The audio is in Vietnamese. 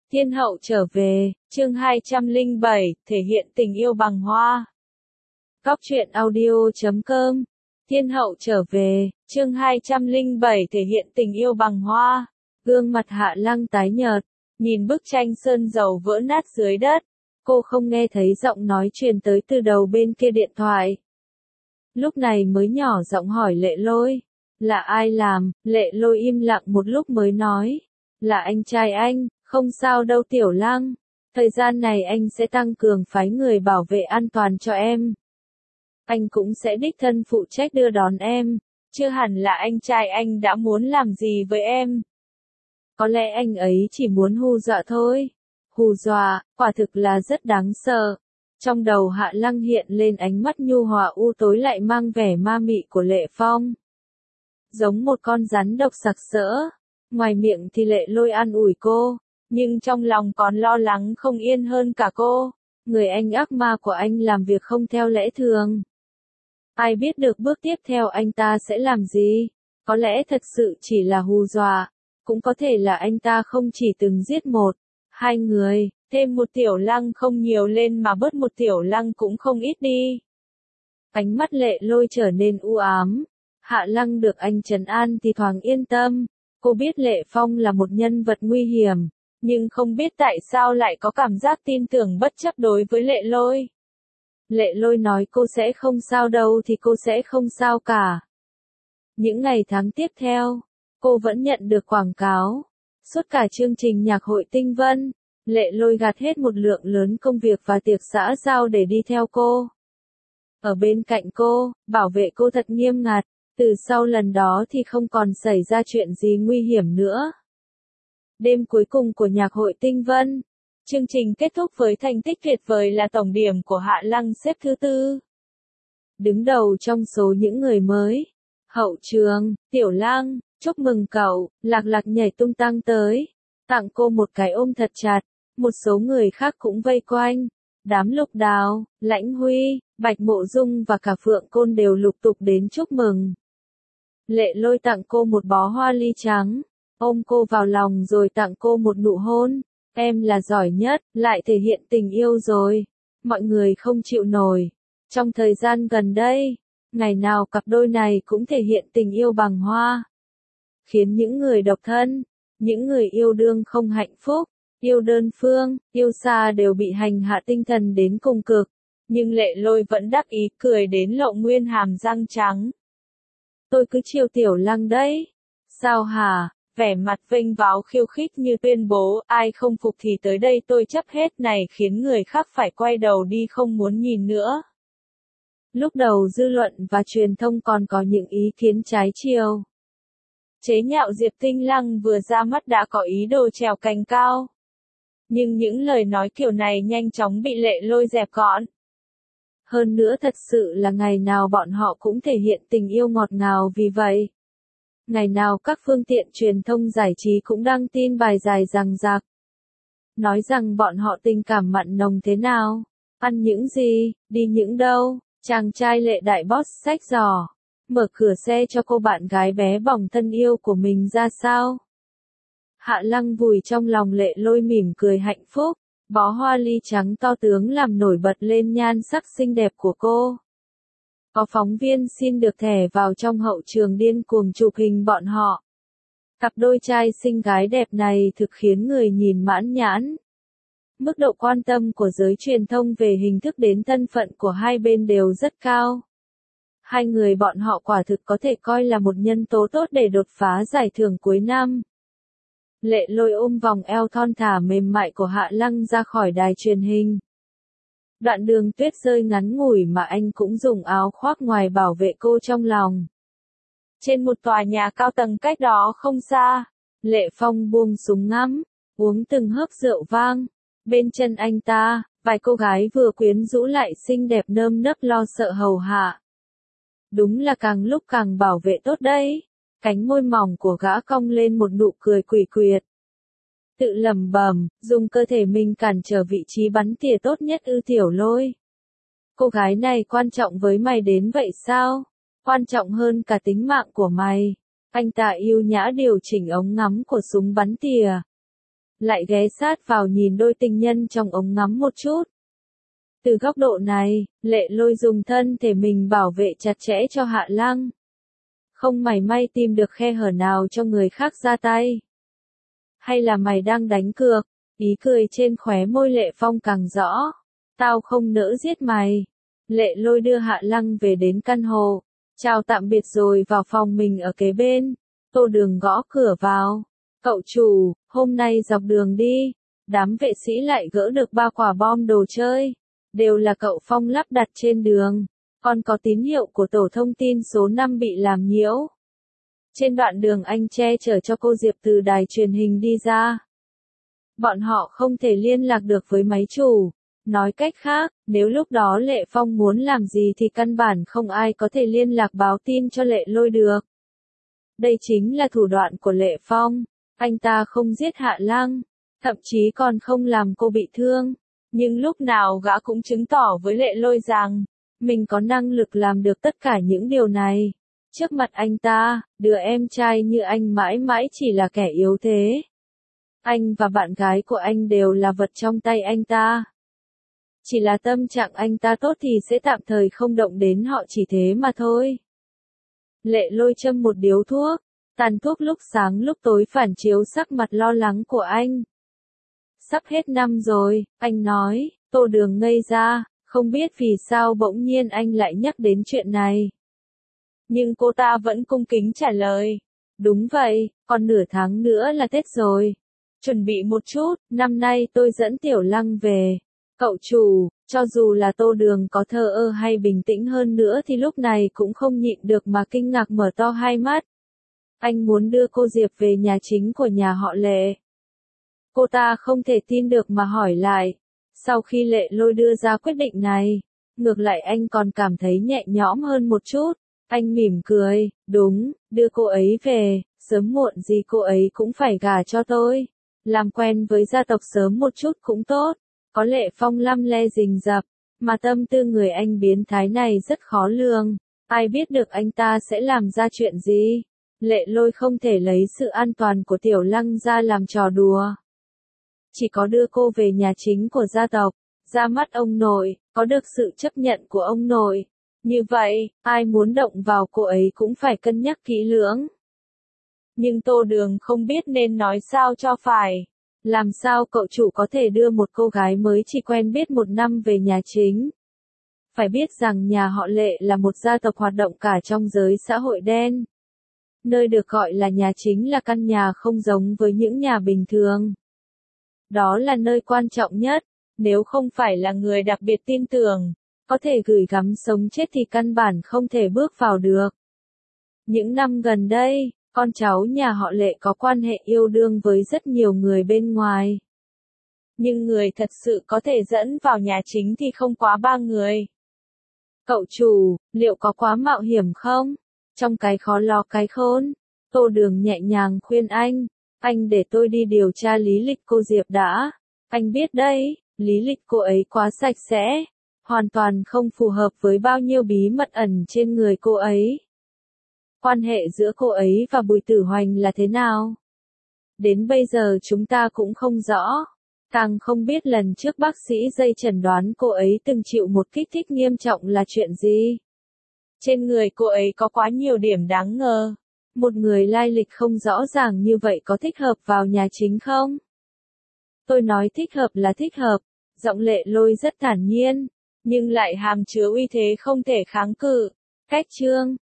Thiên hậu trở về, chương 207, thể hiện tình yêu bằng hoa. Góc truyện audio.com. Thiên hậu trở về, chương 207, thể hiện tình yêu bằng hoa. Gương mặt Hạ Lăng tái nhợt, nhìn bức tranh sơn dầu vỡ nát dưới đất. Cô không nghe thấy giọng nói truyền tới từ đầu bên kia điện thoại. Lúc này mới nhỏ giọng hỏi Lệ Lôi. Là ai làm? Lệ Lôi im lặng một lúc mới nói. Là anh trai anh. Không sao đâu Tiểu Lăng, thời gian này anh sẽ tăng cường phái người bảo vệ an toàn cho em. Anh cũng sẽ đích thân phụ trách đưa đón em, chưa hẳn là anh trai anh đã muốn làm gì với em. Có lẽ anh ấy chỉ muốn hù dọa thôi. Hù dọa, quả thực là rất đáng sợ. Trong đầu Hạ Lăng hiện lên ánh mắt nhu hòa u tối lại mang vẻ ma mị của Lệ Phong. Giống một con rắn độc sặc sỡ. Ngoài miệng thì Lệ Lôi an ủi cô. Nhưng trong lòng còn lo lắng không yên hơn cả cô. Người anh ác ma của anh làm việc không theo lẽ thường. Ai biết được bước tiếp theo anh ta sẽ làm gì? Có lẽ thật sự chỉ là hù dọa. Cũng có thể là anh ta không chỉ từng giết một, hai người, thêm một Tiểu Lăng không nhiều lên mà bớt một Tiểu Lăng cũng không ít đi. Ánh mắt Lệ Lôi trở nên u ám. Hạ Lăng được anh trấn an thì thoáng yên tâm. Cô biết Lệ Phong là một nhân vật nguy hiểm. Nhưng không biết tại sao lại có cảm giác tin tưởng bất chấp đối với Lệ Lôi. Lệ Lôi nói cô sẽ không sao đâu thì cô sẽ không sao cả. Những ngày tháng tiếp theo, cô vẫn nhận được quảng cáo. Suốt cả chương trình nhạc hội Tinh Vân, Lệ Lôi gạt hết một lượng lớn công việc và tiệc xã giao để đi theo cô. Ở bên cạnh cô, bảo vệ cô thật nghiêm ngặt, từ sau lần đó thì không còn xảy ra chuyện gì nguy hiểm nữa. Đêm cuối cùng của nhạc hội Tinh Vân, chương trình kết thúc với thành tích tuyệt vời là tổng điểm của Hạ Lăng xếp thứ 4. Đứng đầu trong số những người mới. Hậu trường, Tiểu Lăng, chúc mừng cậu, Lạc Lạc nhảy tung tăng tới, tặng cô một cái ôm thật chặt, một số người khác cũng vây quanh. Đám Lục Đào, Lãnh Huy, Bạch Mộ Dung và cả Phượng Côn đều lục tục đến chúc mừng. Lệ Lôi tặng cô một bó hoa ly trắng. Ôm cô vào lòng rồi tặng cô một nụ hôn. Em là giỏi nhất, lại thể hiện tình yêu rồi. Mọi người không chịu nổi. Trong thời gian gần đây, ngày nào cặp đôi này cũng thể hiện tình yêu bằng hoa. Khiến những người độc thân, những người yêu đương không hạnh phúc, yêu đơn phương, yêu xa đều bị hành hạ tinh thần đến cùng cực. Nhưng Lệ Lôi vẫn đắc ý cười đến lộ nguyên hàm răng trắng. Tôi cứ chiều Tiểu Lăng đấy. Sao hả? Vẻ mặt vênh váo khiêu khích như tuyên bố, ai không phục thì tới đây tôi chấp hết này khiến người khác phải quay đầu đi không muốn nhìn nữa. Lúc đầu dư luận và truyền thông còn có những ý kiến trái chiều. Chế nhạo Diệp Tinh Lăng vừa ra mắt đã có ý đồ trèo cành cao. Nhưng những lời nói kiểu này nhanh chóng bị Lệ Lôi dẹp gọn. Hơn nữa thật sự là ngày nào bọn họ cũng thể hiện tình yêu ngọt ngào vì vậy. Ngày nào các phương tiện truyền thông giải trí cũng đăng tin bài dài dằng dặc. Nói rằng bọn họ tình cảm mặn nồng thế nào, ăn những gì, đi những đâu, chàng trai Lệ đại boss xách giỏ, mở cửa xe cho cô bạn gái bé bỏng thân yêu của mình ra sao. Hạ Lăng vùi trong lòng Lệ Lôi mỉm cười hạnh phúc, bó hoa ly trắng to tướng làm nổi bật lên nhan sắc xinh đẹp của cô. Có phóng viên xin được thẻ vào trong hậu trường điên cuồng chụp hình bọn họ. Cặp đôi trai xinh gái đẹp này thực khiến người nhìn mãn nhãn. Mức độ quan tâm của giới truyền thông về hình thức đến thân phận của hai bên đều rất cao. Hai người bọn họ quả thực có thể coi là một nhân tố tốt để đột phá giải thưởng cuối năm. Lệ Lôi ôm vòng eo thon thả mềm mại của Hạ Lăng ra khỏi đài truyền hình. Đoạn đường tuyết rơi ngắn ngủi mà anh cũng dùng áo khoác ngoài bảo vệ cô trong lòng. Trên một tòa nhà cao tầng cách đó không xa, Lệ Phong buông súng ngắm, uống từng hớp rượu vang. Bên chân anh ta, vài cô gái vừa quyến rũ lại xinh đẹp nơm nớp lo sợ hầu hạ. Đúng là càng lúc càng bảo vệ tốt đấy. Cánh môi mỏng của gã cong lên một nụ cười quỷ quyệt. Tự lẩm bẩm, dùng cơ thể mình cản trở vị trí bắn tỉa tốt nhất ư Tiểu Lôi. Cô gái này quan trọng với mày đến vậy sao? Quan trọng hơn cả tính mạng của mày. Anh ta yêu nhã điều chỉnh ống ngắm của súng bắn tỉa. lại ghé sát vào nhìn đôi tình nhân trong ống ngắm một chút. Từ góc độ này, Lệ Lôi dùng thân thể mình bảo vệ chặt chẽ cho Hạ Lăng. Không mảy may tìm được khe hở nào cho người khác ra tay. Hay là mày đang đánh cược? Ý cười trên khóe môi Lệ Phong càng rõ. Tao không nỡ giết mày. Lệ Lôi đưa Hạ Lăng về đến căn hộ. Chào tạm biệt rồi vào phòng mình ở kế bên. Tô Đường gõ cửa vào. Cậu chủ, hôm nay dọc đường đi. Đám vệ sĩ lại gỡ được 3 quả bom đồ chơi. Đều là cậu Phong lắp đặt trên đường. Còn có tín hiệu của tổ thông tin số 5 bị làm nhiễu. Trên đoạn đường anh che chở cho cô Diệp từ đài truyền hình đi ra. Bọn họ không thể liên lạc được với máy chủ. Nói cách khác, nếu lúc đó Lệ Phong muốn làm gì thì căn bản không ai có thể liên lạc báo tin cho Lệ Lôi được. Đây chính là thủ đoạn của Lệ Phong. Anh ta không giết Hạ Lăng, thậm chí còn không làm cô bị thương. Nhưng lúc nào gã cũng chứng tỏ với Lệ Lôi rằng, mình có năng lực làm được tất cả những điều này. Trước mặt anh ta, đứa em trai như anh mãi mãi chỉ là kẻ yếu thế. Anh và bạn gái của anh đều là vật trong tay anh ta. Chỉ là tâm trạng anh ta tốt thì sẽ tạm thời không động đến họ chỉ thế mà thôi. Lệ Lôi châm một điếu thuốc, tàn thuốc lúc sáng lúc tối phản chiếu sắc mặt lo lắng của anh. Sắp hết năm rồi, anh nói. Tô Đường ngây ra, không biết vì sao bỗng nhiên anh lại nhắc đến chuyện này. Nhưng cô ta vẫn cung kính trả lời. Đúng vậy, còn nửa tháng nữa là Tết rồi. Chuẩn bị một chút, năm nay tôi dẫn Tiểu Lăng về. Cậu chủ, cho dù là Tô Đường có thờ ơ hay bình tĩnh hơn nữa thì lúc này cũng không nhịn được mà kinh ngạc mở to hai mắt. Anh muốn đưa cô Diệp về nhà chính của nhà họ Lệ. Cô ta không thể tin được mà hỏi lại. Sau khi Lệ Lôi đưa ra quyết định này, ngược lại anh còn cảm thấy nhẹ nhõm hơn một chút. Anh mỉm cười, đúng, đưa cô ấy về, sớm muộn gì cô ấy cũng phải gả cho tôi. Làm quen với gia tộc sớm một chút cũng tốt. Có Lệ Phong lăm le rình rập, mà tâm tư người anh biến thái này rất khó lường. Ai biết được anh ta sẽ làm ra chuyện gì. Lệ Lôi không thể lấy sự an toàn của Tiểu Lăng ra làm trò đùa. Chỉ có đưa cô về nhà chính của gia tộc, ra mắt ông nội, có được sự chấp nhận của ông nội. Như vậy, ai muốn động vào cô ấy cũng phải cân nhắc kỹ lưỡng. Nhưng Tô Đường không biết nên nói sao cho phải. Làm sao cậu chủ có thể đưa một cô gái mới chỉ quen biết 1 năm về nhà chính? Phải biết rằng nhà họ Lệ là một gia tộc hoạt động cả trong giới xã hội đen. Nơi được gọi là nhà chính là căn nhà không giống với những nhà bình thường. Đó là nơi quan trọng nhất, nếu không phải là người đặc biệt tin tưởng, có thể gửi gắm sống chết thì căn bản không thể bước vào được. Những năm gần đây, con cháu nhà họ Lệ có quan hệ yêu đương với rất nhiều người bên ngoài. Nhưng người thật sự có thể dẫn vào nhà chính thì không quá 3 người. Cậu chủ, liệu có quá mạo hiểm không? Trong cái khó lo cái khôn, Tô Đường nhẹ nhàng khuyên anh để tôi đi điều tra lý lịch cô Diệp đã. Anh biết đấy, lý lịch cô ấy quá sạch sẽ, hoàn toàn không phù hợp với bao nhiêu bí mật ẩn trên người cô ấy. Quan hệ giữa cô ấy và Bùi Tử Hoành là thế nào? Đến bây giờ chúng ta cũng không rõ. Càng không biết lần trước bác sĩ dây chẩn đoán cô ấy từng chịu một kích thích nghiêm trọng là chuyện gì. Trên người cô ấy có quá nhiều điểm đáng ngờ. Một người lai lịch không rõ ràng như vậy có thích hợp vào nhà chính không? Tôi nói thích hợp là thích hợp. Giọng Lệ Lôi rất thản nhiên, nhưng lại hàm chứa uy thế không thể kháng cự. Cách chương